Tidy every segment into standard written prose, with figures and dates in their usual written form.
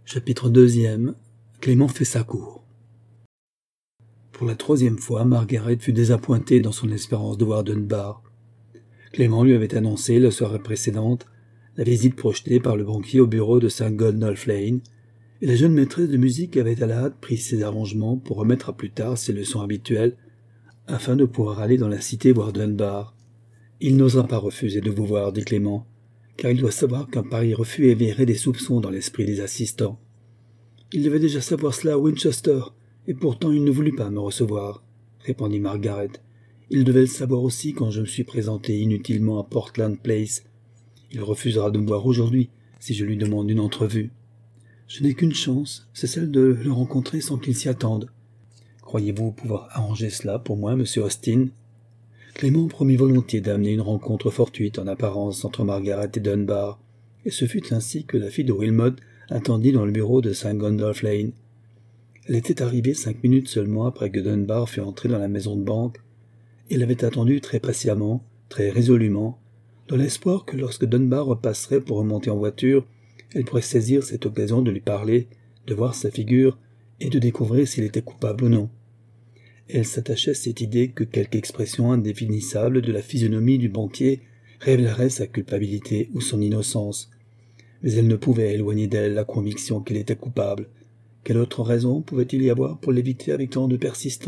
Chapitre 2. Clément fait sa cour. Pour la 3e fois, Margaret fut désappointée dans son espérance de voir Dunbar. Clément lui avait annoncé, la soirée précédente, la visite projetée par le banquier au bureau de St. Gundolph Lane, et la jeune maîtresse de musique avait à la hâte pris ses arrangements pour remettre à plus tard ses leçons habituelles, afin de pouvoir aller dans la cité voir Dunbar. « Il n'osera pas refuser de vous voir, dit Clément, car il doit savoir qu'un pareil refus éveillerait des soupçons dans l'esprit des assistants. Il devait déjà savoir cela à Winchester, et pourtant il ne voulut pas me recevoir, répondit Margaret. Il devait le savoir aussi quand je me suis présenté inutilement à Portland Place. Il refusera de me voir aujourd'hui, si je lui demande une entrevue. Je n'ai qu'une chance, c'est celle de le rencontrer sans qu'il s'y attende. Croyez-vous pouvoir arranger cela pour moi, monsieur Austin ? Clément promit volontiers d'amener une rencontre fortuite en apparence entre Margaret et Dunbar, et ce fut ainsi que la fille de Wilmot attendit dans le bureau de St. Gundolph Lane. Elle était arrivée 5 minutes seulement après que Dunbar fut entré dans la maison de banque, et l'avait attendu très patiemment, très résolument, dans l'espoir que lorsque Dunbar repasserait pour remonter en voiture, elle pourrait saisir cette occasion de lui parler, de voir sa figure, et de découvrir s'il était coupable ou non. Elle s'attachait à cette idée que quelque expression indéfinissable de la physionomie du banquier révélerait sa culpabilité ou son innocence. Mais elle ne pouvait éloigner d'elle la conviction qu'il était coupable. Quelle autre raison pouvait-il y avoir pour l'éviter avec tant de persistance ?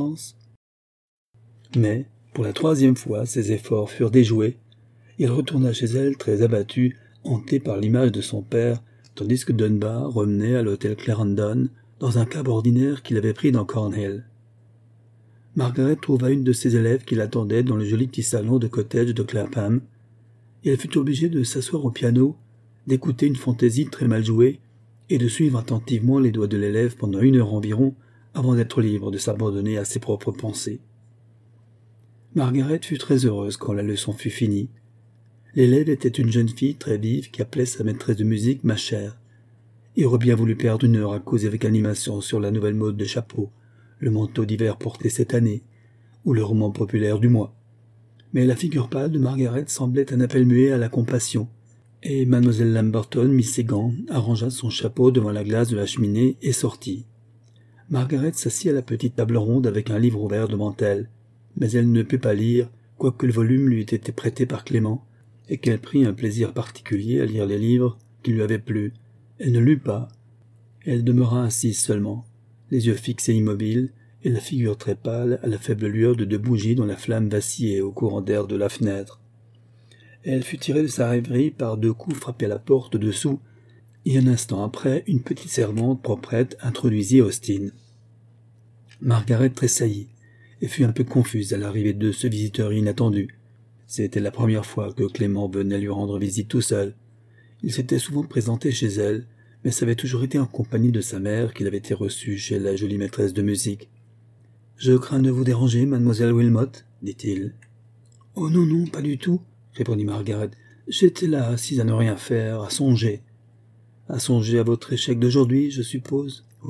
Mais, pour la 3e fois, ses efforts furent déjoués. Il retourna chez elle très abattu, hanté par l'image de son père, tandis que Dunbar remenait à l'hôtel Clarendon dans un cab ordinaire qu'il avait pris dans Cornhill. Margaret trouva une de ses élèves qui l'attendait dans le joli petit salon de cottage de Clapham, et elle fut obligée de s'asseoir au piano, d'écouter une fantaisie très mal jouée, et de suivre attentivement les doigts de l'élève pendant 1 heure environ, avant d'être libre de s'abandonner à ses propres pensées. Margaret fut très heureuse quand la leçon fut finie. L'élève était une jeune fille très vive qui appelait sa maîtresse de musique « ma chère », et aurait bien voulu perdre 1 heure à causer avec animation sur la nouvelle mode de chapeau, le manteau d'hiver porté cette année, ou le roman populaire du mois. Mais la figure pâle de Margaret semblait un appel muet à la compassion, et Mademoiselle Lamberton mit ses gants, arrangea son chapeau devant la glace de la cheminée et sortit. Margaret s'assit à la petite table ronde avec un livre ouvert devant elle, mais elle ne put pas lire, quoique le volume lui ait été prêté par Clément, et qu'elle prit un plaisir particulier à lire les livres qui lui avaient plu. Elle ne lut pas. Elle demeura assise seulement, les yeux fixés immobiles, et la figure très pâle à la faible lueur de 2 bougies dont la flamme vacillait au courant d'air de la fenêtre. Elle fut tirée de sa rêverie par 2 coups frappés à la porte dessous, et un instant après, une petite servante proprette introduisit Austin. Margaret tressaillit, et fut un peu confuse à l'arrivée de ce visiteur inattendu. C'était la première fois que Clément venait lui rendre visite tout seul. Il s'était souvent présenté chez elle, mais ça avait toujours été en compagnie de sa mère qu'il avait été reçu chez la jolie maîtresse de musique. « Je crains de vous déranger, mademoiselle Wilmot, dit-il. « Oh non, non, pas du tout, répondit Margaret. J'étais là, assise à ne rien faire, à songer. À songer à votre échec d'aujourd'hui, je suppose. Oui. »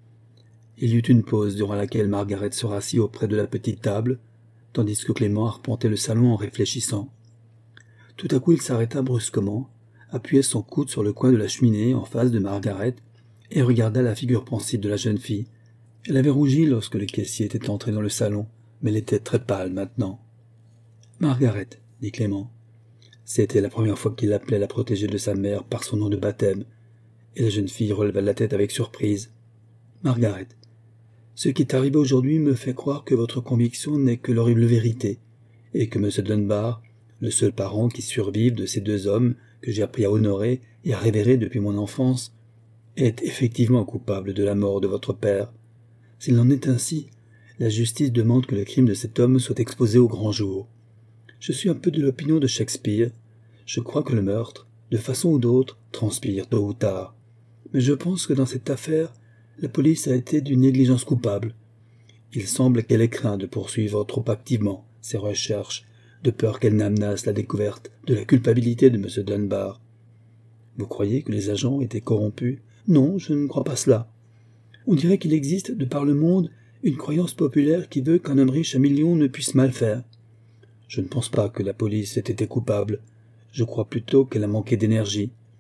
Il y eut une pause durant laquelle Margaret se rassit auprès de la petite table, tandis que Clément arpentait le salon en réfléchissant. Tout à coup il s'arrêta brusquement, appuyait son coude sur le coin de la cheminée en face de Margaret, et regarda la figure pensive de la jeune fille. Elle avait rougi lorsque le caissier était entré dans le salon, mais elle était très pâle maintenant. « Margaret, » dit Clément. C'était la première fois qu'il appelait la protégée de sa mère par son nom de baptême, et la jeune fille releva la tête avec surprise. « Margaret, ce qui est arrivé aujourd'hui me fait croire que votre conviction n'est que l'horrible vérité, et que M. Dunbar, le seul parent qui survive de ces 2 hommes que j'ai appris à honorer et à révérer depuis mon enfance, est effectivement coupable de la mort de votre père. S'il en est ainsi, la justice demande que le crime de cet homme soit exposé au grand jour. Je suis un peu de l'opinion de Shakespeare. Je crois que le meurtre, de façon ou d'autre, transpire tôt ou tard. Mais je pense que dans cette affaire, la police a été d'une négligence coupable. Il semble qu'elle ait craint de poursuivre trop activement ses recherches, de peur qu'elle n'amenasse la découverte de la culpabilité de M. Dunbar. Vous croyez que les agents étaient corrompus ? Non, je ne crois pas cela. On dirait qu'il existe, de par le monde, une croyance populaire qui veut qu'un homme riche à millions ne puisse mal faire. Je ne pense pas que la police ait été coupable. Je crois plutôt qu'elle a manqué d'énergie.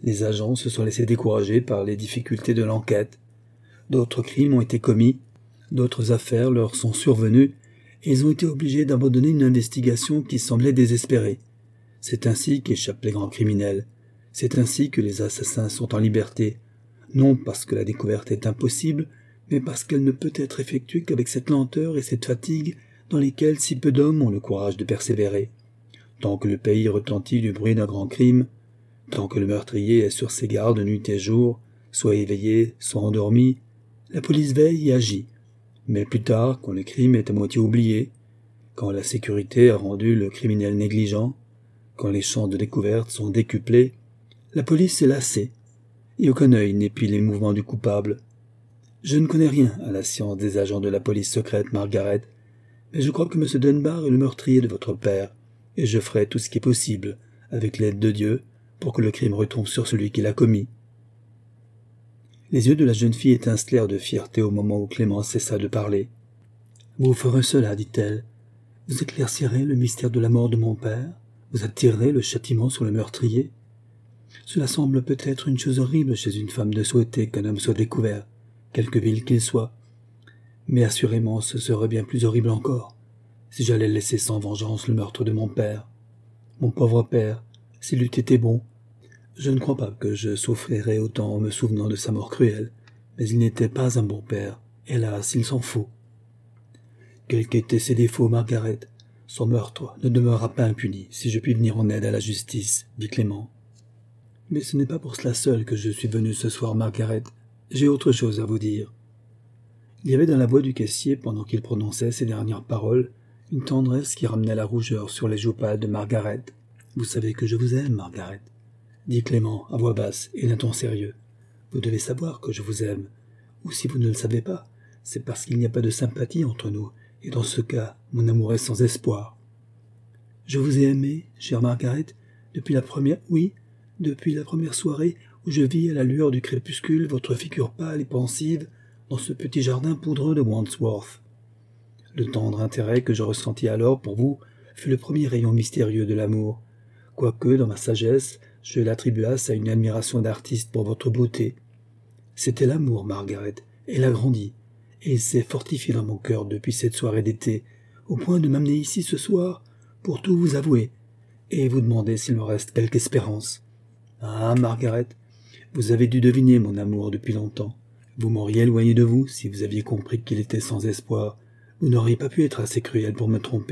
Les agents se sont laissés décourager par les difficultés de l'enquête. D'autres crimes ont été commis, d'autres affaires leur sont survenues, et ils ont été obligés d'abandonner une investigation qui semblait désespérée. C'est ainsi qu'échappent les grands criminels. C'est ainsi que les assassins sont en liberté, non parce que la découverte est impossible, mais parce qu'elle ne peut être effectuée qu'avec cette lenteur et cette fatigue dans lesquelles si peu d'hommes ont le courage de persévérer. Tant que le pays retentit du bruit d'un grand crime, tant que le meurtrier est sur ses gardes nuit et jour, soit éveillé, soit endormi, la police veille et agit. Mais plus tard, quand le crime est à moitié oublié, quand la sécurité a rendu le criminel négligent, quand les chances de découverte sont décuplées, la police est lassée, et aucun œil n'épie les mouvements du coupable. Je ne connais rien à la science des agents de la police secrète, Margaret, mais je crois que M. Dunbar est le meurtrier de votre père, et je ferai tout ce qui est possible, avec l'aide de Dieu, pour que le crime retombe sur celui qui l'a commis. Les yeux de la jeune fille étincelèrent de fierté au moment où Clément cessa de parler. « Vous ferez cela, dit-elle. Vous éclaircirez le mystère de la mort de mon père, vous attirerez le châtiment sur le meurtrier. Cela semble peut-être une chose horrible chez une femme de souhaiter qu'un homme soit découvert, quelque vil qu'il soit. Mais assurément ce serait bien plus horrible encore, si j'allais laisser sans vengeance le meurtre de mon père. Mon pauvre père, s'il eût été bon, je ne crois pas que je souffrirais autant en me souvenant de sa mort cruelle, mais il n'était pas un bon père, hélas, il s'en faut. Quels qu'étaient ses défauts, Margaret, son meurtre ne demeurera pas impuni, si je puis venir en aide à la justice, dit Clément. Mais ce n'est pas pour cela seul que je suis venu ce soir, Margaret. J'ai autre chose à vous dire. Il y avait dans la voix du caissier, pendant qu'il prononçait ces dernières paroles, une tendresse qui ramenait la rougeur sur les joues pâles de Margaret. « Vous savez que je vous aime, Margaret, » dit Clément à voix basse et d'un ton sérieux. « Vous devez savoir que je vous aime. Ou si vous ne le savez pas, c'est parce qu'il n'y a pas de sympathie entre nous, et dans ce cas, mon amour est sans espoir. Je vous ai aimé, chère Margaret, depuis la première soirée où je vis à la lueur du crépuscule votre figure pâle et pensive dans ce petit jardin poudreux de Wandsworth. Le tendre intérêt que je ressentis alors pour vous fut le premier rayon mystérieux de l'amour, quoique, dans ma sagesse, je l'attribuasse à une admiration d'artiste pour votre beauté. C'était l'amour, Margaret, et il a grandi, et il s'est fortifié dans mon cœur depuis cette soirée d'été, au point de m'amener ici ce soir pour tout vous avouer, et vous demander s'il me reste quelque espérance. Ah, Margaret, vous avez dû deviner mon amour depuis longtemps. Vous m'auriez éloigné de vous si vous aviez compris qu'il était sans espoir. Vous n'auriez pas pu être assez cruel pour me tromper. »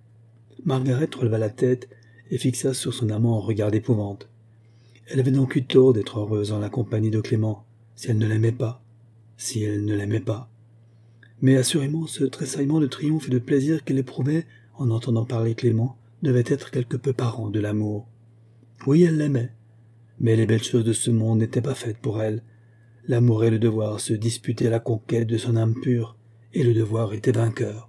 Margaret releva la tête et fixa sur son amant un regard d'épouvante. Elle avait donc eu tort d'être heureuse en la compagnie de Clément, si elle ne l'aimait pas. Si elle ne l'aimait pas. Mais assurément, ce tressaillement de triomphe et de plaisir qu'elle éprouvait en entendant parler Clément devait être quelque peu parent de l'amour. Oui, elle l'aimait, mais les belles choses de ce monde n'étaient pas faites pour elle. L'amour et le devoir se disputaient la conquête de son âme pure, et le devoir était vainqueur.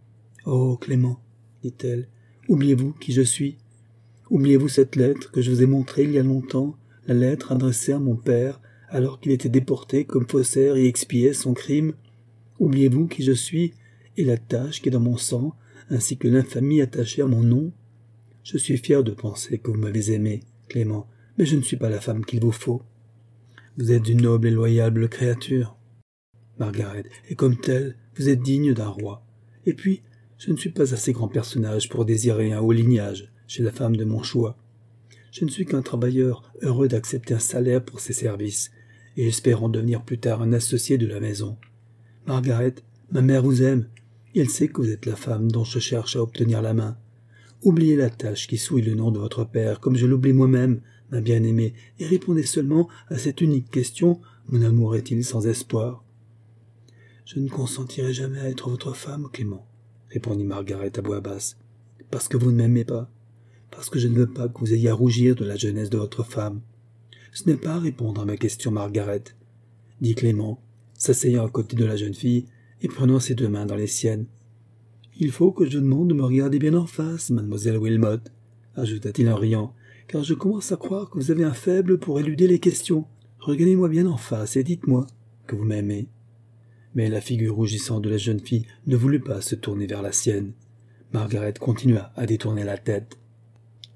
« Oh, Clément, dit-elle, oubliez-vous qui je suis? Oubliez-vous cette lettre que je vous ai montrée il y a longtemps, la lettre adressée à mon père, alors qu'il était déporté comme faussaire et expiait son crime? Oubliez-vous qui je suis, et la tache qui est dans mon sang, ainsi que l'infamie attachée à mon nom? Je suis fier de penser que vous m'avez aimé, Clément, mais je ne suis pas la femme qu'il vous faut. Vous êtes une noble et loyale créature, Margaret, et comme telle, vous êtes digne d'un roi. Et puis, je ne suis pas assez grand personnage pour désirer un haut lignage chez la femme de mon choix. Je ne suis qu'un travailleur heureux d'accepter un salaire pour ses services, et espérant devenir plus tard un associé de la maison. Margaret, ma mère vous aime, et elle sait que vous êtes la femme dont je cherche à obtenir la main. Oubliez la tâche qui souille le nom de votre père, comme je l'oublie moi-même, ma bien-aimée, et répondez seulement à cette unique question, mon amour est-il sans espoir? Je ne consentirai jamais à être votre femme, Clément, répondit Margaret à voix basse, parce que vous ne m'aimez pas, parce que je ne veux pas que vous ayez à rougir de la jeunesse de votre femme. Ce n'est pas répondre à ma question, Margaret, dit Clément, s'asseyant à côté de la jeune fille et prenant ses deux mains dans les siennes. Il faut que je demande de me regarder bien en face, mademoiselle Wilmot, ajouta-t-il en riant, car je commence à croire que vous avez un faible pour éluder les questions. Regardez-moi bien en face et dites-moi que vous m'aimez. Mais la figure rougissante de la jeune fille ne voulut pas se tourner vers la sienne. Margaret continua à détourner la tête.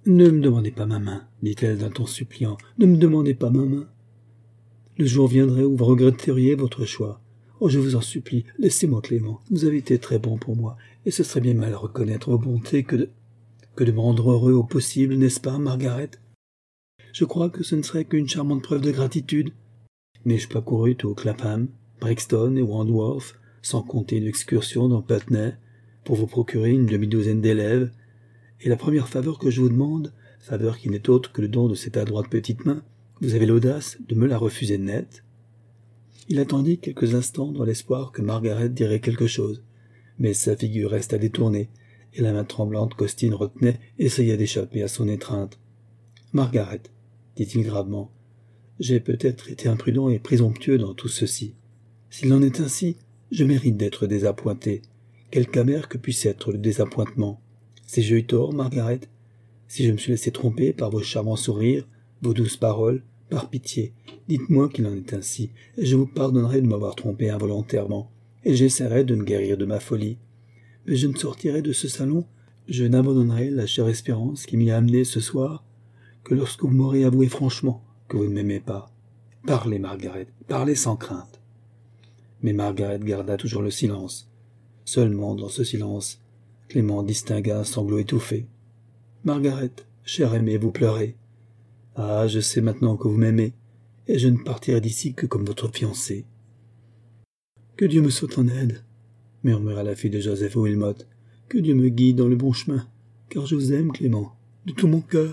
Ne me demandez pas ma main, dit-elle d'un ton suppliant. Ne me demandez pas ma main. Le jour viendrait où vous regretteriez votre choix. Oh, je vous en supplie, laissez-moi Clément. Vous avez été très bon pour moi, et ce serait bien mal à reconnaître vos bontés que de me rendre heureux au possible, n'est-ce pas, Margaret? Je crois que ce ne serait qu'une charmante preuve de gratitude. N'ai-je pas couru tout Clapham, Brixton et Wandsworth, sans compter une excursion dans Putney, pour vous procurer une demi-douzaine d'élèves, et la première faveur que je vous demande, faveur qui n'est autre que le don de cette adroite petite main, vous avez l'audace de me la refuser net? Il attendit quelques instants dans l'espoir que Margaret dirait quelque chose, mais sa figure resta détournée, et la main tremblante qu'Austin retenait essaya d'échapper à son étreinte. « Margaret, dit-il gravement, j'ai peut-être été imprudent et présomptueux dans tout ceci. S'il en est ainsi, je mérite d'être désappointé, quelque amer que puisse être le désappointement. Si j'ai eu tort, Margaret, si je me suis laissé tromper par vos charmants sourires, vos douces paroles, par pitié, dites-moi qu'il en est ainsi, et je vous pardonnerai de m'avoir trompé involontairement, et j'essaierai de me guérir de ma folie. Mais je ne sortirai de ce salon, je n'abandonnerai la chère espérance qui m'y a amené ce soir, que lorsque vous m'aurez avoué franchement que vous ne m'aimez pas. Parlez, Margaret, parlez sans crainte. » Mais Margaret garda toujours le silence. Seulement, dans ce silence, Clément distingua un sanglot étouffé. « Margaret, chère aimée, vous pleurez. Ah, je sais maintenant que vous m'aimez, et je ne partirai d'ici que comme votre fiancée. »« Que Dieu me soit en aide, » murmura la fille de Joseph Wilmot. « Que Dieu me guide dans le bon chemin, car je vous aime, Clément, de tout mon cœur. »